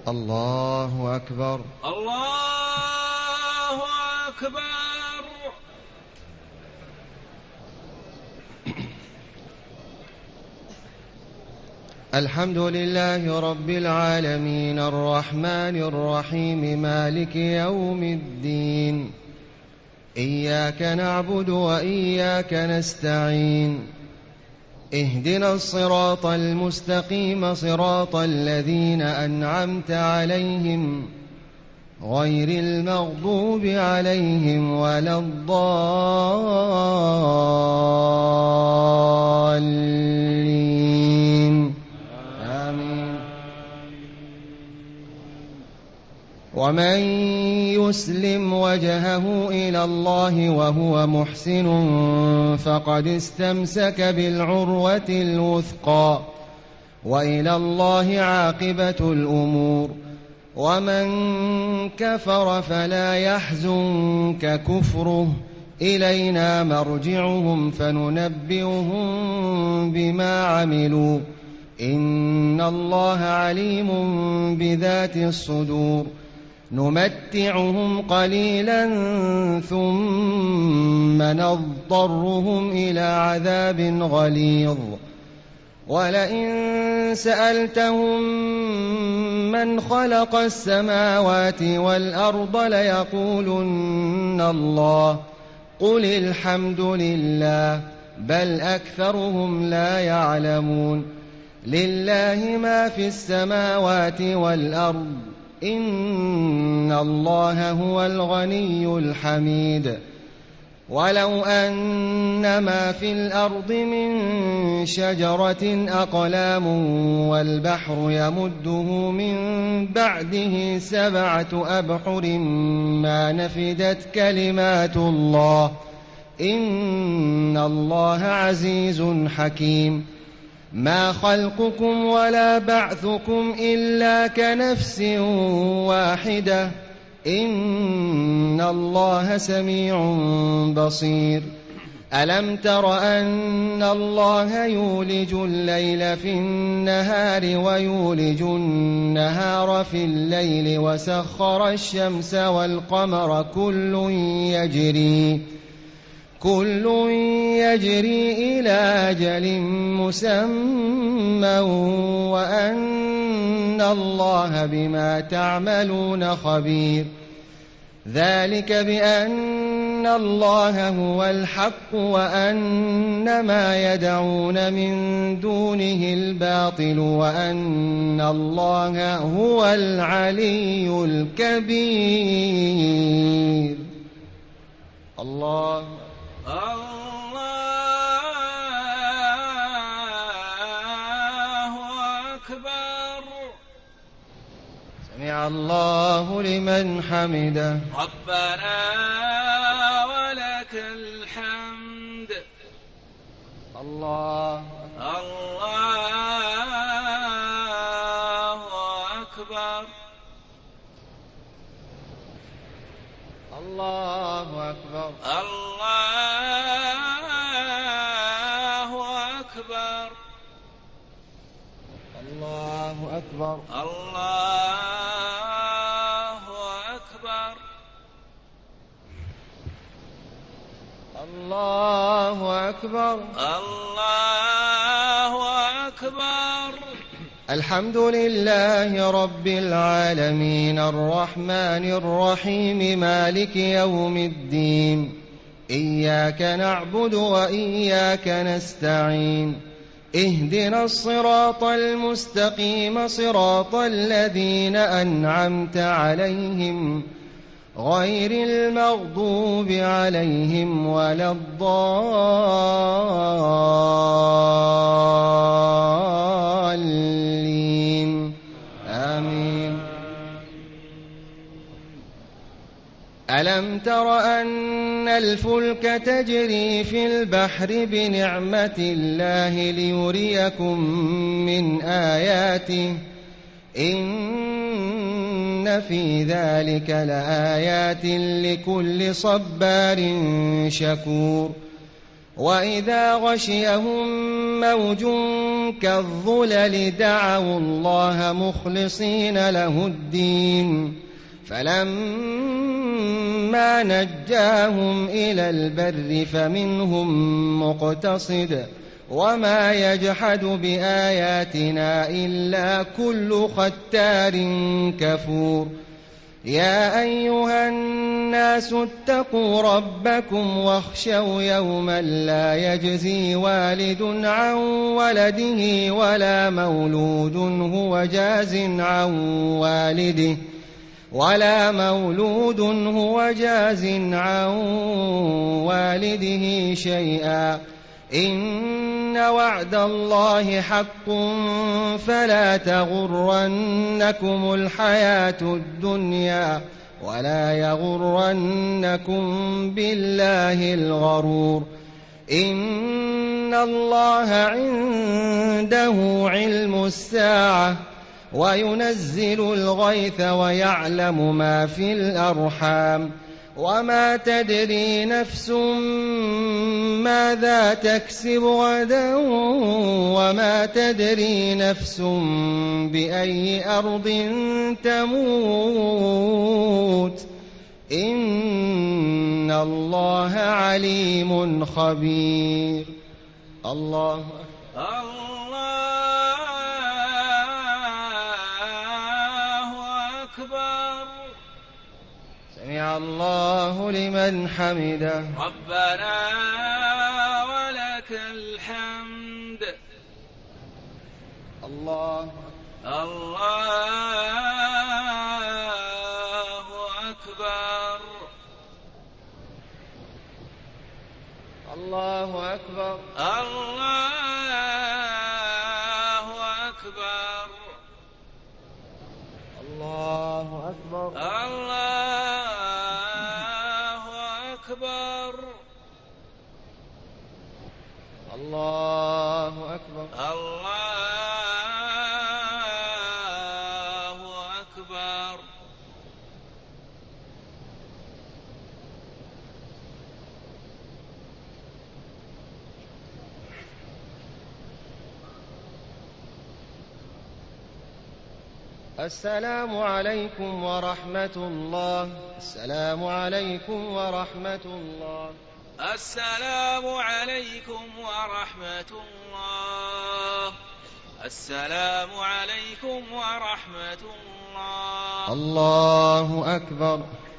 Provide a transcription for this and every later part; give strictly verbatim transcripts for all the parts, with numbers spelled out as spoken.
الله أكبر. الله أكبر. الحمد لله رب العالمين الرحمن الرحيم مالك يوم الدين. إياك نعبد وإياك نستعين. اهدنا الصراط المستقيم صراط الذين أنعمت عليهم غير المغضوب عليهم ولا الضالين آمين. ومن يسلم وجهه إلى الله وهو محسن فقد استمسك بالعروة الوثقى وإلى الله عاقبة الأمور. ومن كفر فلا يحزنك كفره إلينا مرجعهم فننبئهم بما عملوا إن الله عليم بذات الصدور. نمتعهم قليلا ثم نضطرهم إلى عذاب غليظ. ولئن سألتهم من خلق السماوات والأرض ليقولن الله قل الحمد لله بل أكثرهم لا يعلمون. لله ما في السماوات والأرض إن الله هو الغني الحميد. ولو أن ما في الأرض من شجرة أقلام والبحر يمده من بعده سبعة أبحر ما نفدت كلمات الله إن الله عزيز حكيم. ما خلقكم ولا بعثكم إلا كنفس واحدة إن الله سميع بصير. ألم تر أن الله يولج الليل في النهار ويولج النهار في الليل وسخر الشمس والقمر كل يجري كل يجري إلى أجل مسمى وأن الله بما تعملون خبير. ذلك بأن الله هو الحق وأن ما يدعون من دونه الباطل وأن الله هو العلي الكبير. الله الله أكبر. سمع الله لمن حمده. ربنا ولك الحمد. الله الله أكبر. الله أكبر. الله أكبر. الله أكبر. الله أكبر. الله أكبر. الله أكبر. الحمد لله رب العالمين الرحمن الرحيم مالك يوم الدين. إياك نعبد وإياك نستعين. اهدنا الصراط المستقيم صراط الذين أنعمت عليهم غير المغضوب عليهم ولا الضالين آمين. ألم تر أن الفلك تجري في البحر بنعمة الله ليريكم من آياته إن في ذلك لآيات لكل صبار شكور. وإذا غشيهم موج كالظلل دعوا الله مخلصين له الدين فلما نجاهم إلى البر فمنهم مقتصد وما يجحد بآياتنا إلا كل ختار كفور يا أيها الناس اتقوا ربكم واخشوا يوما لا يجزي والد عن ولده ولا مولود هو جاز عن والده ولا مولود هو جاز عن والده شيئا إن وعد الله حق فلا تغرنكم الحياة الدنيا ولا يغرنكم بالله الغرور إن الله عنده علم الساعة وينزل الغيث ويعلم ما في الأرحام وما تدري نفس ماذا تكسب غدا وما تدري نفس بأي أرض تموت إن الله عليم خبير. الله أكبر. سمع الله لمن حمده. ربنا ولك الحمد. الله الله أكبر. الله أكبر. الله أكبر. الله أكبر. الله أكبر. الله أكبر. الله أكبر. السلام عليكم ورحمة الله. السلام عليكم ورحمة الله. السلام عليكم ورحمة الله. السلام عليكم ورحمة الله. الله أكبر.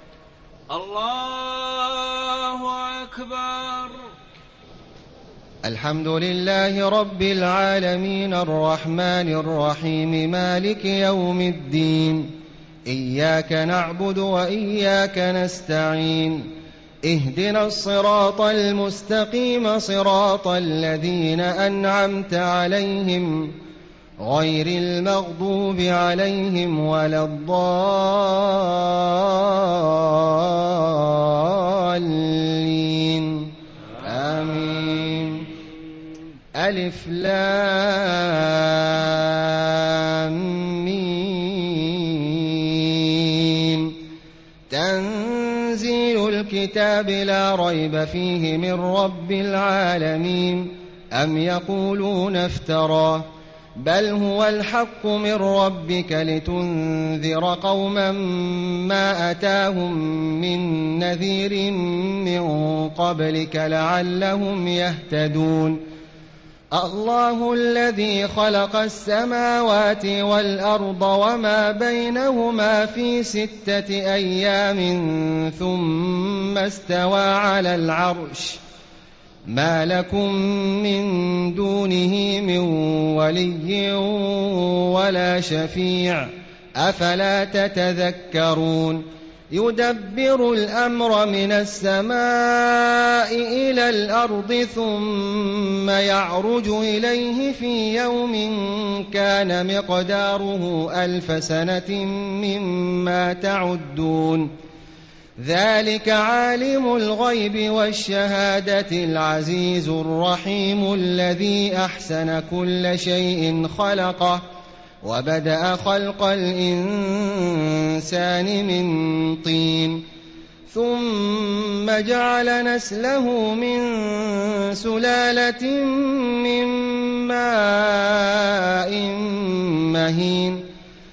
الله أكبر. الحمد لله رب العالمين الرحمن الرحيم مالك يوم الدين إياك نعبد وإياك نستعين اهدنا الصراط المستقيم صراط الذين أنعمت عليهم غير المغضوب عليهم ولا الضالين آمين. ألف لام ميم تنزيل الكتاب لا ريب فيه من رب العالمين أم يقولون افتراه بل هو الحق من ربك لتنذر قوما ما أتاهم من نذير من قبلك لعلهم يهتدون. الله الذي خلق السماوات والأرض وما بينهما في ستة أيام ثم استوى على العرش ما لكم من دونه من ولي ولا شفيع أفلا تتذكرون. يدبر الأمر من السماء إلى الأرض ثم يعرج إليه في يوم كان مقداره ألف سنة مما تعدون. ذلك عالم الغيب والشهادة العزيز الرحيم الذي أحسن كل شيء خلقه وبدأ خلق الإنسان من طين ثم جعل نسله من سلالة من ماء مهين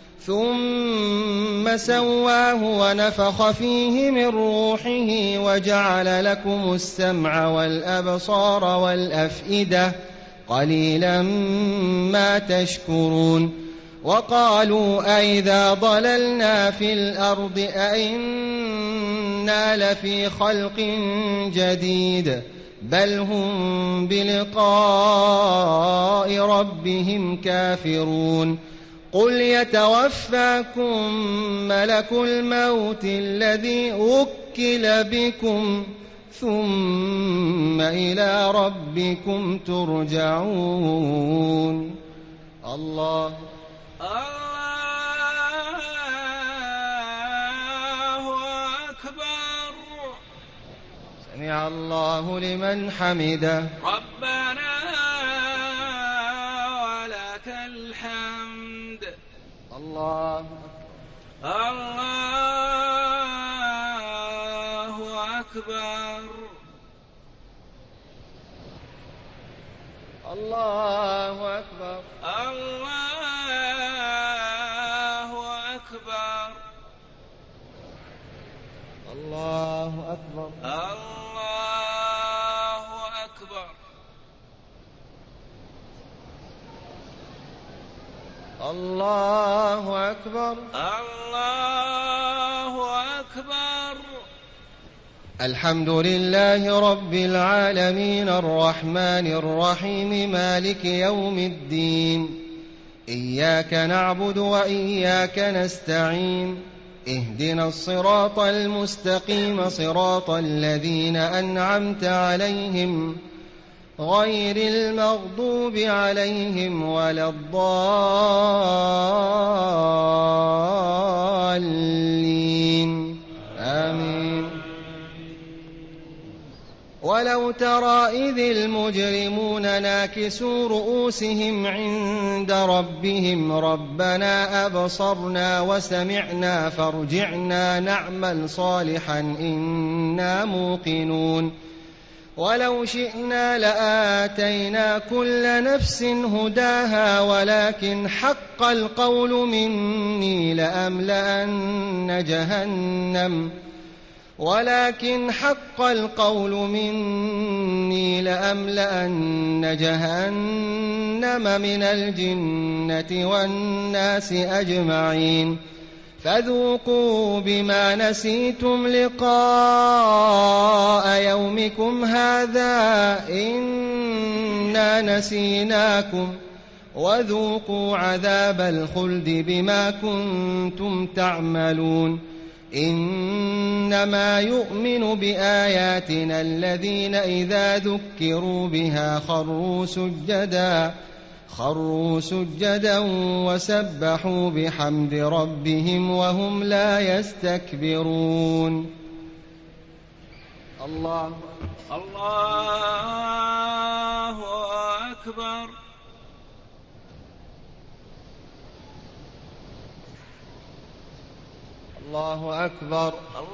ثم سواه ونفخ فيه من روحه وجعل لكم السمع والأبصار والأفئدة قليلا ما تشكرون وقالوا أئذا ضللنا في الأرض أئنا لفي خلق جديد بل هم بلقاء ربهم كافرون قل يتوفاكم ملك الموت الذي وكل بكم ثم إلى ربكم ترجعون. الله الله أكبر. سمع الله لمن حمده. ربنا ولك الحمد. الله الله أكبر. الله أكبر. الله أكبر. الله أكبر. الله أكبر. الله أكبر. الله أكبر. الحمد لله رب العالمين الرحمن الرحيم مالك يوم الدين إياك نعبد وإياك نستعين اهدنا الصراط المستقيم صراط الذين أنعمت عليهم غير المغضوب عليهم ولا الضالين آمين. ولو ترى إذ المجرمون ناكسوا رؤوسهم عند ربهم ربنا أبصرنا وسمعنا فارجعنا نعمل صالحا إنا موقنون ولو شئنا لآتينا كل نفس هداها ولكن حق القول مني لأملأن جهنم ولكن حق القول مني لأملأن جهنم من الجنة والناس أجمعين فذوقوا بما نسيتم لقاء يومكم هذا إنا نسيناكم وذوقوا عذاب الخلد بما كنتم تعملون إنما يؤمن بآياتنا الذين إذا ذكروا بها خروا سجدا خروا سجدا وسبحوا بحمد ربهم وهم لا يستكبرون. الله الله أكبر. الله أكبر.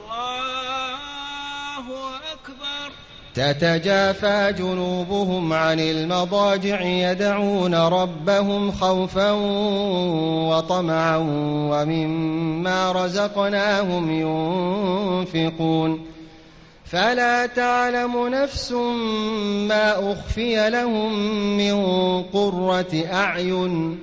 الله أكبر. تتجافى جنوبهم عن المضاجع يدعون ربهم خوفا وطمعا ومما رزقناهم ينفقون فلا تعلم نفس ما أخفي لهم من قرة أعين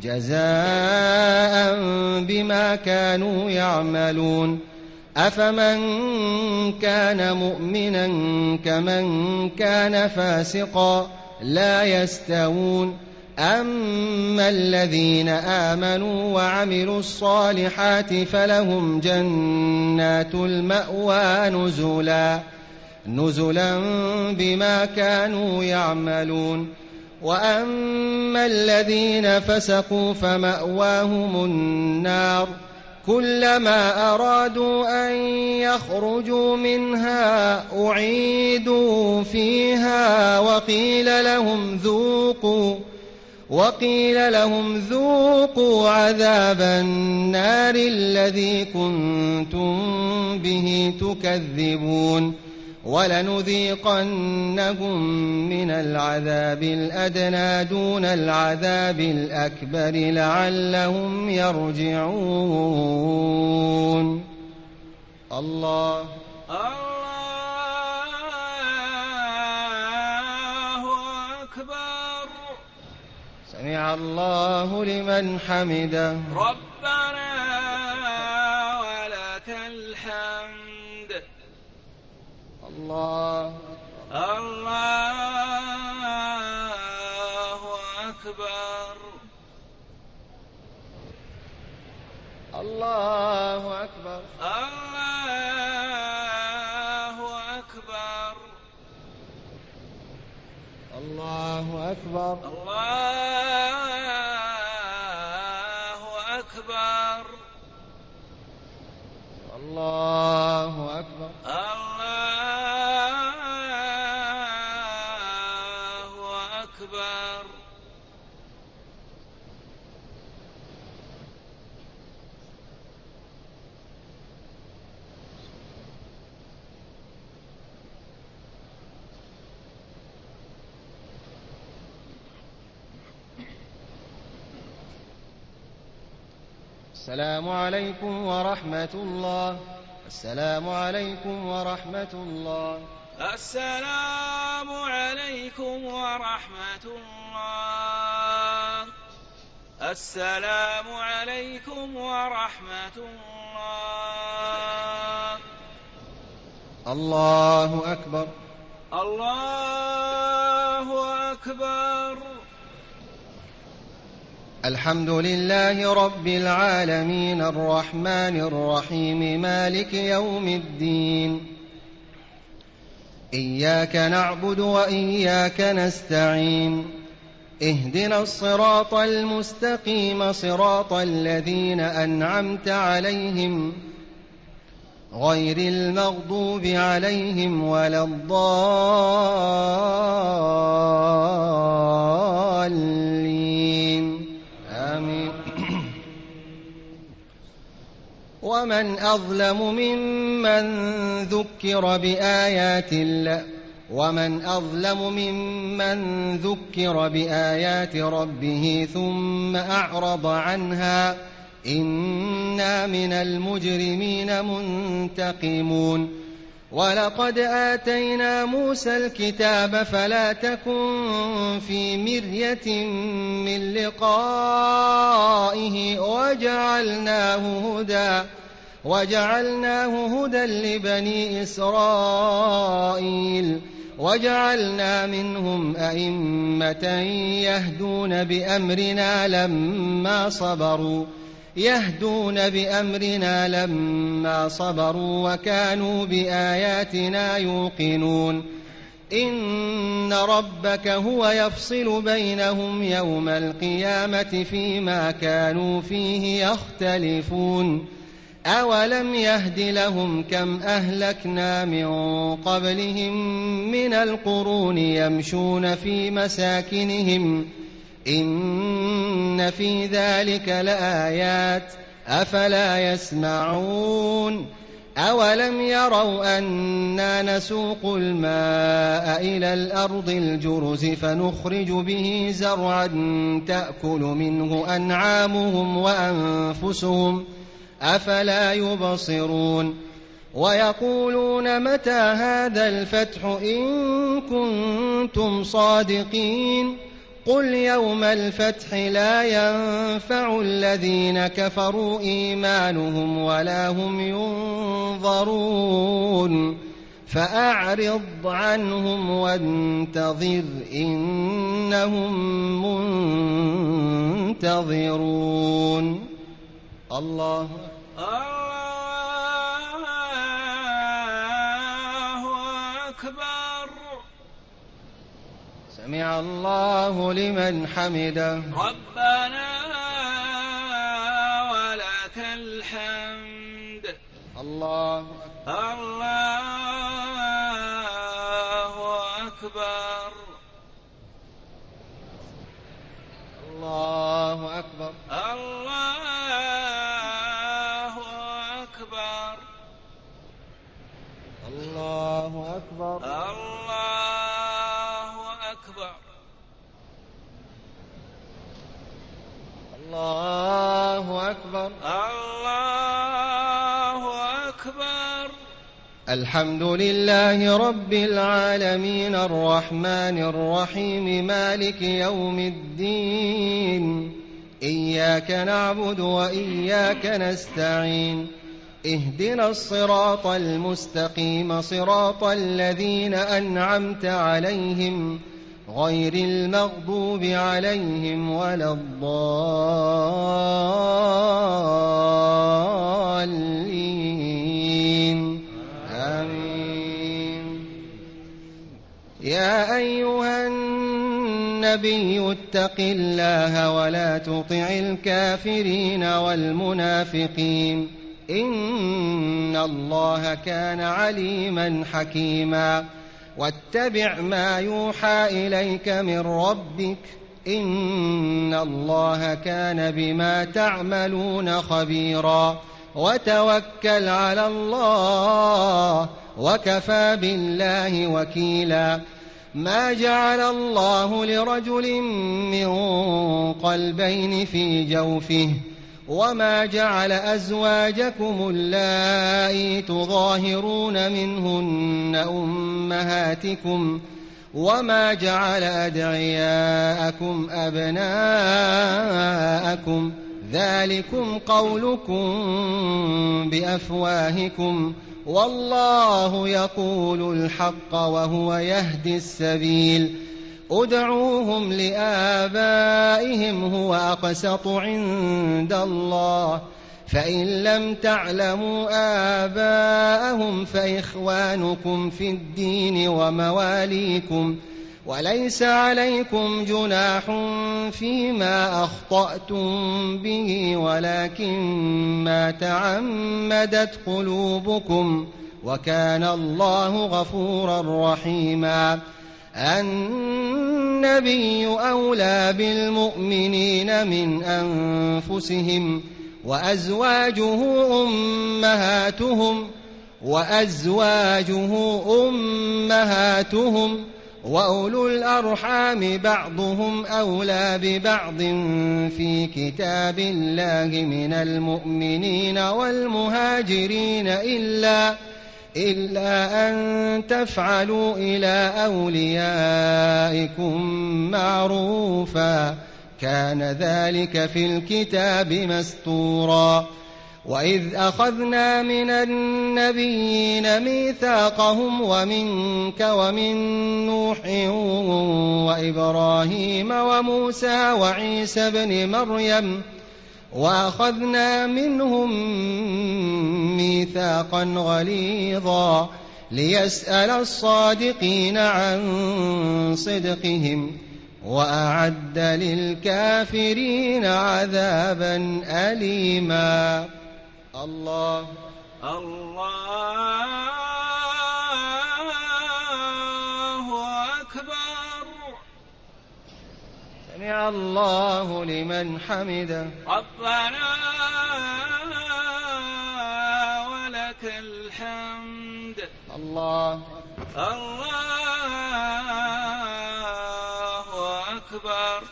جزاء بما كانوا يعملون أفمن كان مؤمنا كمن كان فاسقا لا يستوون أما الذين آمنوا وعملوا الصالحات فلهم جنات المأوى نزلا نزلا بما كانوا يعملون وأما الذين فسقوا فمأواهم النار كلما أرادوا أن يخرجوا منها أعيدوا فيها وقيل لهم ذوقوا وقيل لهم ذوقوا عذاب النار الذي كنتم به تكذبون ولنذيقنهم من العذاب الأدنى دون العذاب الأكبر لعلهم يرجعون. الله الله أكبر. سمع الله لمن حمده. ربنا ولك الحمد. الله الله أكبر. الله أكبر. الله أكبر. الله أكبر. الله أكبر. الله أكبر. الله أكبر. السلام عليكم ورحمة الله. السلام عليكم ورحمة الله. السلام عليكم ورحمة الله. السلام عليكم ورحمة الله. الله أكبر. الله أكبر. الحمد لله رب العالمين الرحمن الرحيم مالك يوم الدين. إياك نعبد وإياك نستعين. اهدنا الصراط المستقيم صراط الذين أنعمت عليهم غير المغضوب عليهم ولا الضالين. آمين. ومن أظلم ممن ذكر بآيات الله ومن أظلم ممن ذكر بآيات ربه ثم أعرض عنها إنا من المجرمين منتقمون. ولقد آتينا موسى الكتاب فلا تكن في مرية من لقائه وجعلناه هدى وجعلناه هدى لبني إسرائيل وجعلنا منهم أئمة يهدون بأمرنا لما صبروا يهدون بأمرنا لما صبروا وكانوا بآياتنا يوقنون. إن ربك هو يفصل بينهم يوم القيامة فيما كانوا فيه يختلفون. أولم يهد لهم كم أهلكنا من قبلهم من القرون يمشون في مساكنهم إن في ذلك لآيات أفلا يسمعون. أولم يروا أنا نسوق الماء إلى الأرض الجرز فنخرج به زرعا تأكل منه أنعامهم وأنفسهم أفلا يبصرون. ويقولون متى هذا الفتح إن كنتم صادقين قل يوم الفتح لا ينفع الذين كفروا إيمانهم ولا هم ينظرون فأعرض عنهم وانتظر إنهم منتظرون. الله الله أكبر. سمع الله لمن حمده. ربنا ولك الحمد. الله الله أكبر. الله أكبر. الله أكبر. الله أكبر. الحمد لله رب العالمين الرحمن الرحيم مالك يوم الدين إياك نعبد وإياك نستعين اهدنا الصراط المستقيم صراط الذين أنعمت عليهم غير المغضوب عليهم ولا الضالين آمين. يا أيها النبي اتق الله ولا تطع الكافرين والمنافقين إن الله كان عليما حكيما. واتبع ما يوحى إليك من ربك إن الله كان بما تعملون خبيرا. وتوكل على الله وكفى بالله وكيلا. ما جعل الله لرجل من قلبين في جوفه وما جعل أزواجكم اللائي تظاهرون منهن أمهاتكم وما جعل أدعياءكم أبناءكم ذلكم قولكم بأفواهكم والله يقول الحق وهو يهدي السبيل. ادعوهم لآبائهم هو أقسط عند الله فإن لم تعلموا آباءهم فإخوانكم في الدين ومواليكم وليس عليكم جناح فيما أخطأتم به ولكن ما تعمدت قلوبكم وكان الله غفورا رحيما. النبي أولى بالمؤمنين من أنفسهم وأزواجه أمهاتهم وأزواجه أمهاتهم وأولو الأرحام بعضهم أولى ببعض في كتاب الله من المؤمنين والمهاجرين إلا إلا أن تفعلوا إلى أوليائكم معروفا كان ذلك في الكتاب مسطورا. وإذ أخذنا من النبيين ميثاقهم ومنك ومن نوح وإبراهيم وموسى وعيسى بن مريم وأخذنا منهم ميثاقا غليظا ليسأل الصادقين عن صدقهم وأعد للكافرين عذابا أليما. الله الله أكبر. سمع الله لمن حمده. ربنا ولك الحمد. الله الله أكبر.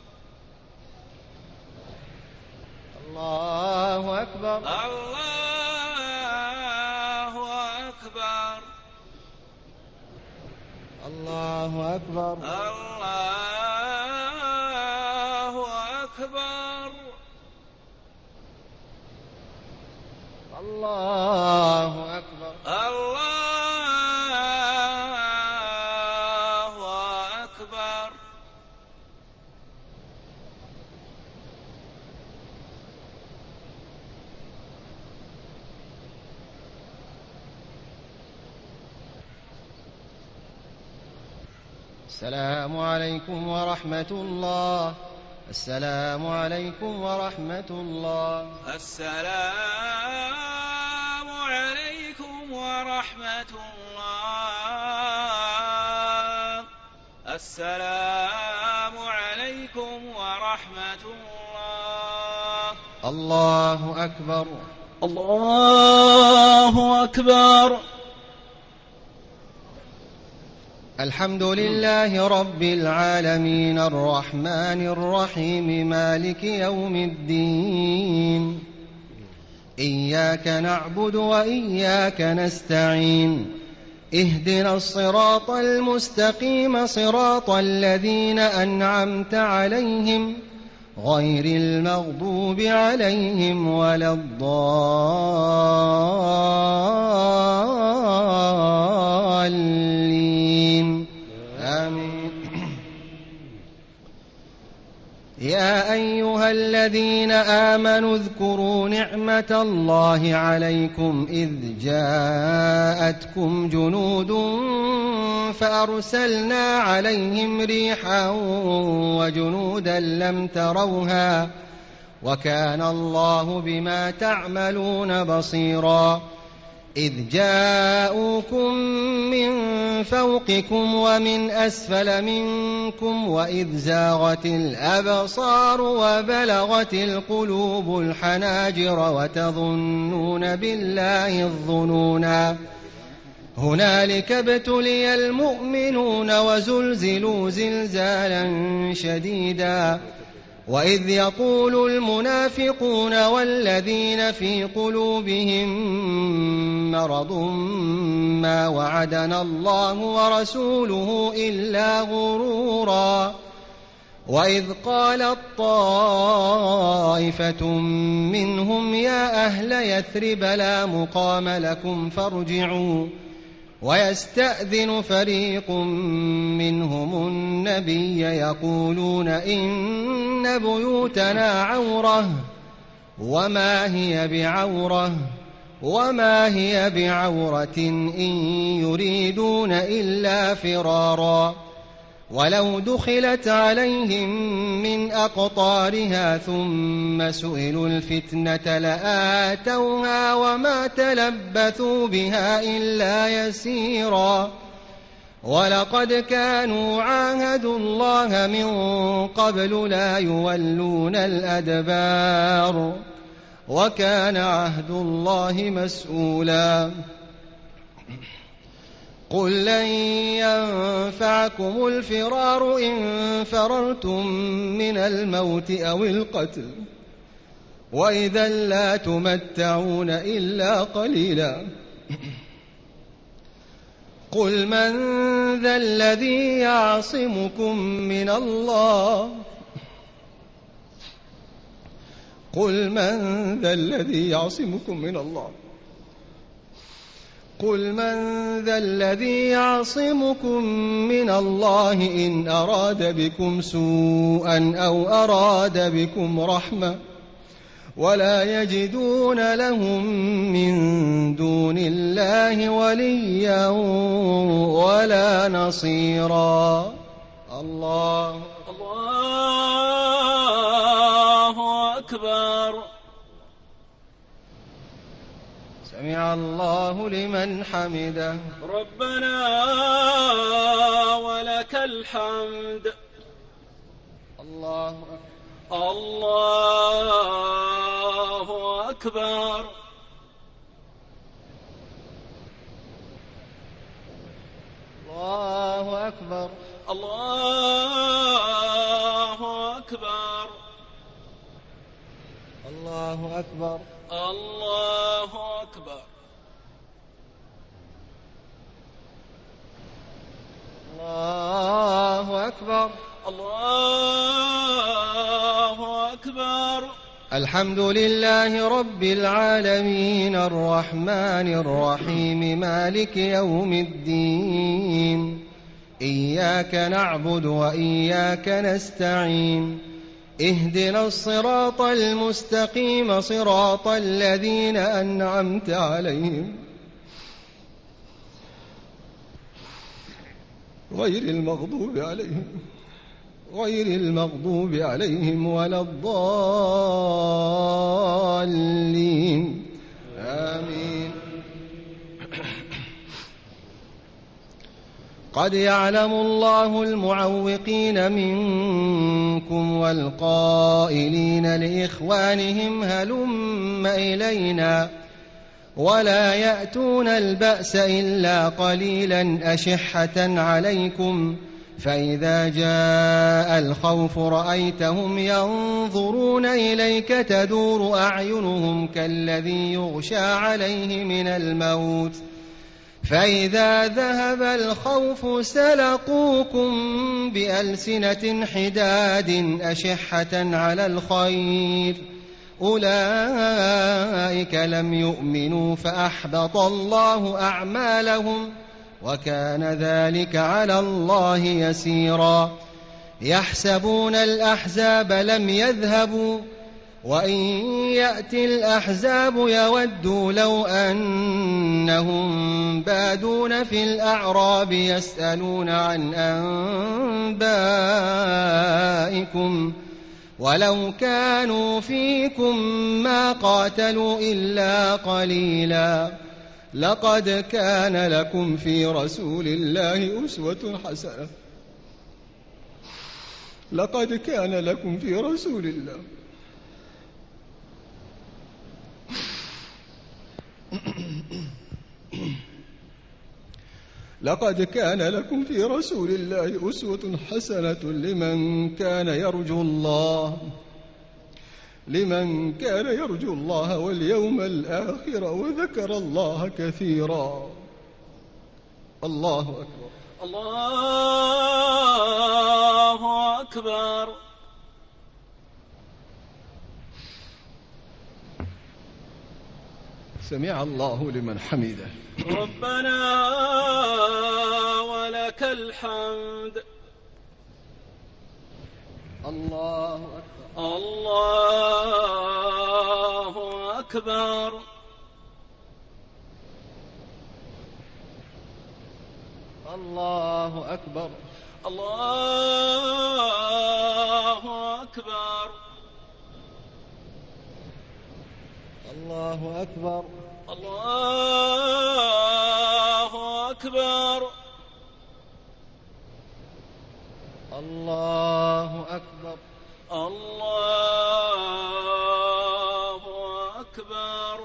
الله أكبر. الله أكبر. الله أكبر. الله أكبر. الله أكبر. الله أكبر. السلام عليكم ورحمة الله. السلام عليكم ورحمة الله. السلام عليكم ورحمة الله. السلام عليكم ورحمة الله. الله أكبر. الله أكبر. الحمد لله رب العالمين الرحمن الرحيم مالك يوم الدين إياك نعبد وإياك نستعين اهدنا الصراط المستقيم صراط الذين أنعمت عليهم غير المغضوب عليهم ولا الضالين آمين. يا أيها الذين آمنوا اذكروا نعمة الله عليكم إذ جاءتكم جنود فأرسلنا عليهم ريحا وجنودا لم تروها وكان الله بما تعملون بصيرا. إذ جاءوكم من فوقكم ومن أسفل منكم وإذ زاغت الأبصار وبلغت القلوب الحناجر وتظنون بالله الظنونا هنالك ابتلي المؤمنون وزلزلوا زلزالا شديدا. وإذ يقول المنافقون والذين في قلوبهم مرض ما وعدنا الله ورسوله إلا غرورا. وإذ قالت طائفة منهم يا أهل يثرب لا مقام لكم فارجعوا ويستأذن فريق منهم النبي يقولون إن بيوتنا عورة وما هي بعورة وما هي بعورة إن يريدون إلا فرارا. ولو دخلت عليهم من أقطارها ثم سئلوا الفتنة لآتوها وما تلبثوا بها إلا يسيرا. ولقد كانوا عاهدوا الله من قبل لا يولون الأدبار وكان عهد الله مسؤولا. قل لن ينفعكم الفرار إن فررتم من الموت أو القتل وإذا لا تمتعون إلا قليلا. قل من ذا الذي يعصمكم من الله قل من ذا الذي يعصمكم من الله قل من ذا الذي يعصمكم من الله إن أراد بكم سوءا أو أراد بكم رحمة ولا يجدون لهم من دون الله وليا ولا نصيرا. الله الله أكبر. سمع الله لمن حمده. ربنا ولك الحمد. الله أكبر. الله أكبر. الله أكبر. الله أكبر. الله أكبر. الله أكبر. الله أكبر. الله أكبر. الحمد لله رب العالمين الرحمن الرحيم مالك يوم الدين إياك نعبد وإياك نستعين اهدنا الصراط المستقيم صراط الذين أنعمت عليهم غير المغضوب عليهم غير المغضوب عليهم ولا الضالين آمين. قد يعلم الله المعوقين منكم والقائلين لإخوانهم هلم إلينا ولا يأتون البأس إلا قليلا أشحة عليكم فإذا جاء الخوف رأيتهم ينظرون إليك تدور أعينهم كالذي يغشى عليه من الموت فإذا ذهب الخوف سلقوكم بألسنة حداد أشحة على الخير أولئك لم يؤمنوا فأحبط الله أعمالهم وكان ذلك على الله يسيرا يحسبون الأحزاب لم يذهبوا وإن يأتي الأحزاب يودوا لو أنهم بادون في الأعراب يسألون عن أنبائكم ولو كانوا فيكم ما قاتلوا إلا قليلا لقد كان لكم في رسول الله أسوة حسنة لقد كان لكم في رسول الله لقد كان لكم في رسول الله أسوة حسنة لمن كان يرجو الله لمن كان يرجو الله واليوم الآخر وذكر الله كثيرا. الله أكبر. الله أكبر. سمع الله لمن حمده. ربنا ولك الحمد. الله أكبر. الله أكبر. الله أكبر. الله أكبر. الله أكبر. الله أكبر. الله أكبر. الله أكبر.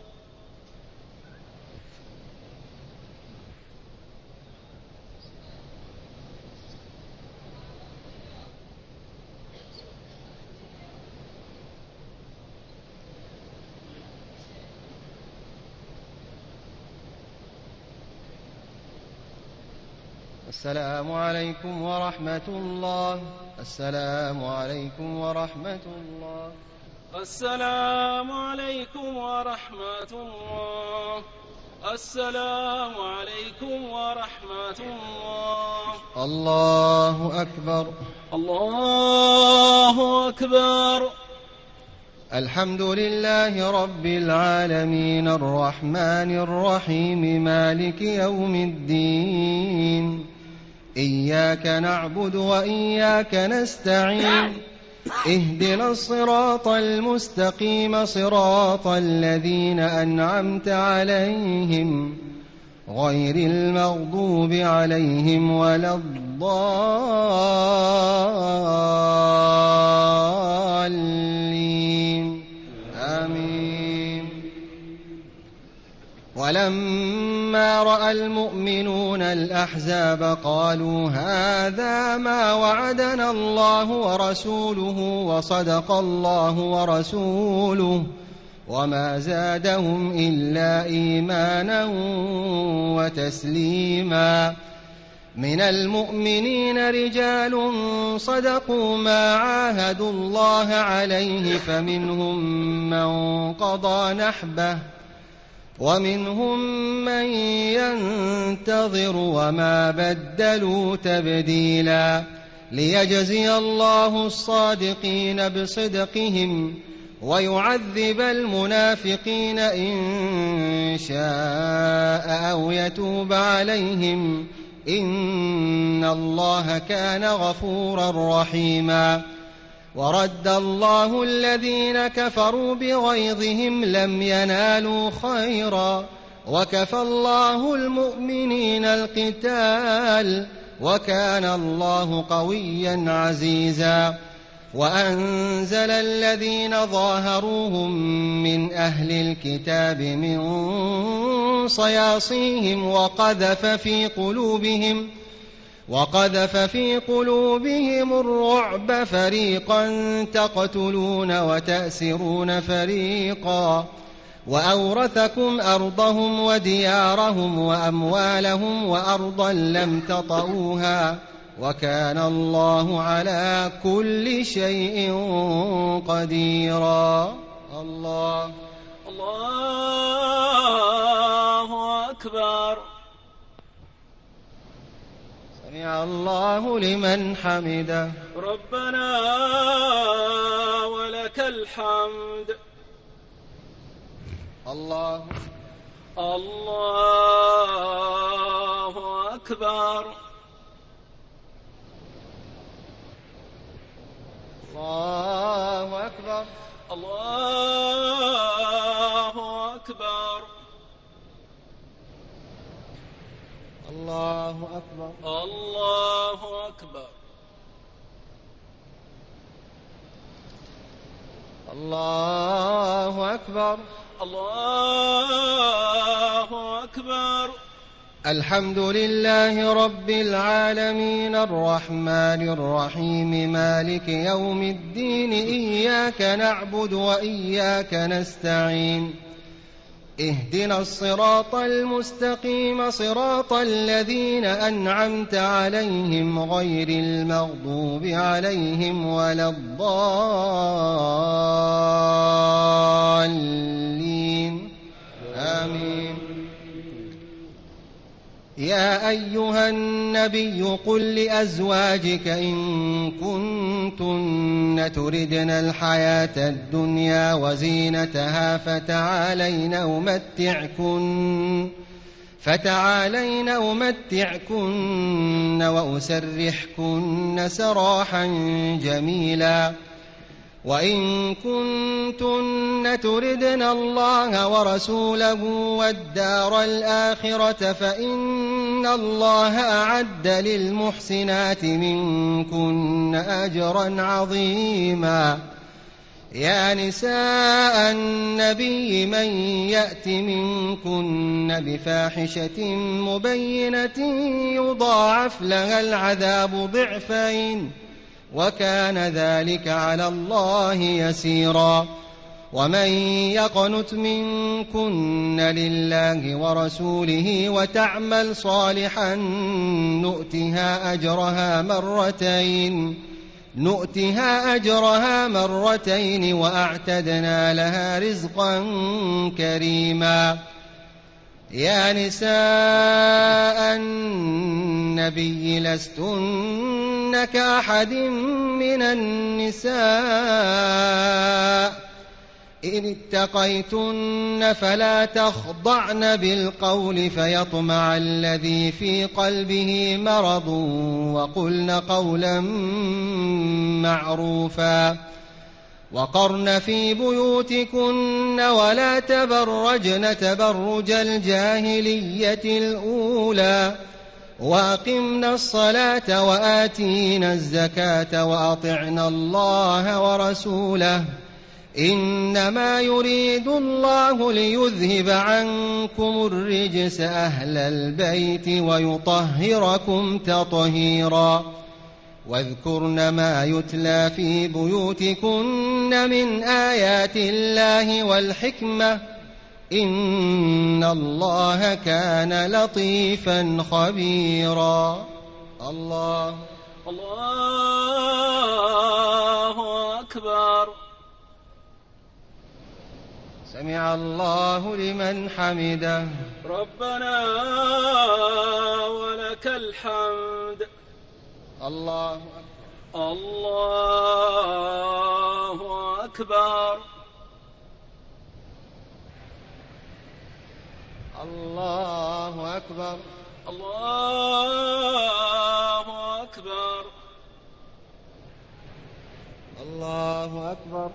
السلام عليكم ورحمة الله. السلام عليكم ورحمة الله. السلام عليكم ورحمة الله. السلام عليكم ورحمة الله. الله أكبر. الله أكبر. الحمد لله رب العالمين الرحمن الرحيم مالك يوم الدين إياك نعبد وإياك نستعين اهدنا الصراط المستقيم صراط الذين أنعمت عليهم غير المغضوب عليهم ولا الضالين آمين. ولما رأى المؤمنون الأحزاب قالوا هذا ما وعدنا الله ورسوله وصدق الله ورسوله وما زادهم إلا إيمانا وتسليما. من المؤمنين رجال صدقوا ما عاهدوا الله عليه فمنهم من قضى نحبه ومنهم من ينتظر وما بدلوا تبديلا ليجزي الله الصادقين بصدقهم ويعذب المنافقين إن شاء أو يتوب عليهم إن الله كان غفورا رحيما. ورد الله الذين كفروا بغيظهم لم ينالوا خيرا وكفى الله المؤمنين القتال وكان الله قويا عزيزا. وأنزل الذين ظاهروهم من أهل الكتاب من صياصيهم وقذف في قلوبهم وقذف في قلوبهم الرعب فريقا تقتلون وتأسرون فريقا وأورثكم أرضهم وديارهم وأموالهم وأرضا لم تطئوها وكان الله على كل شيء قديرا. الله الله أكبر. سمع الله لمن حمده. ربنا ولك الحمد. الله الله أكبر. الله أكبر. الله أكبر. الله أكبر. الله أكبر. الله أكبر. الله أكبر. الحمد لله رب العالمين الرحمن الرحيم مالك يوم الدين إياك نعبد وإياك نستعين اهدنا الصراط المستقيم صراط الذين أنعمت عليهم غير المغضوب عليهم ولا الضالين آمين. يا أيها النبي قل لأزواجك إن كنتن تردن الحياة الدنيا وزينتها فتعالين أمتعكن فتعالين أمتعكن وأسرحكن سراحا جميلا وإن كنتن تردن الله ورسوله والدار الآخرة فإن الله أعد للمحسنات منكن أجرا عظيما. يا نساء النبي من يأت منكن بفاحشة مبينة يضاعف لها العذاب ضعفين وكان ذلك على الله يسيرا. ومن يقنت منكن لله ورسوله وتعمل صالحا نؤتها أجرها مرتين نؤتها أجرها مرتين وأعتدنا لها رزقا كريما. يا نساء النبي لستن كأحد من النساء إن اتقيتن فلا تخضعن بالقول فيطمع الذي في قلبه مرض وقلن قولا معروفا. وقرن في بيوتكن ولا تبرجن تبرج الجاهلية الأولى وأقمنا الصلاة وآتينا الزكاة وأطعنا الله ورسوله إنما يريد الله ليذهب عنكم الرجس أهل البيت ويطهركم تطهيرا. واذكرن ما يتلى في بيوتكن من آيات الله والحكمة إن الله كان لطيفا خبيرا. الله الله أكبر. سمع الله لمن حمده. ربنا ولك الحمد. الله الله أكبر. الله أكبر. الله أكبر. الله أكبر.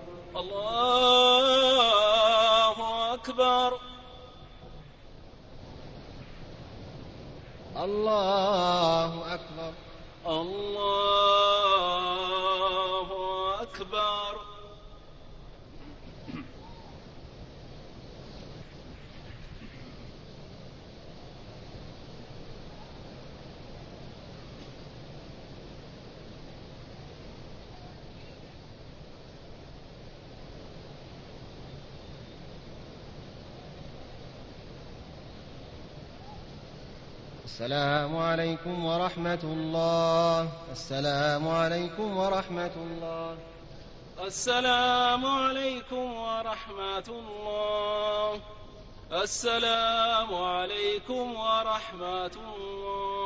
الله أكبر. الله أكبر. الله أكبر. السلام عليكم ورحمة الله. السلام عليكم ورحمة الله. السلام عليكم ورحمة الله. السلام عليكم ورحمة الله.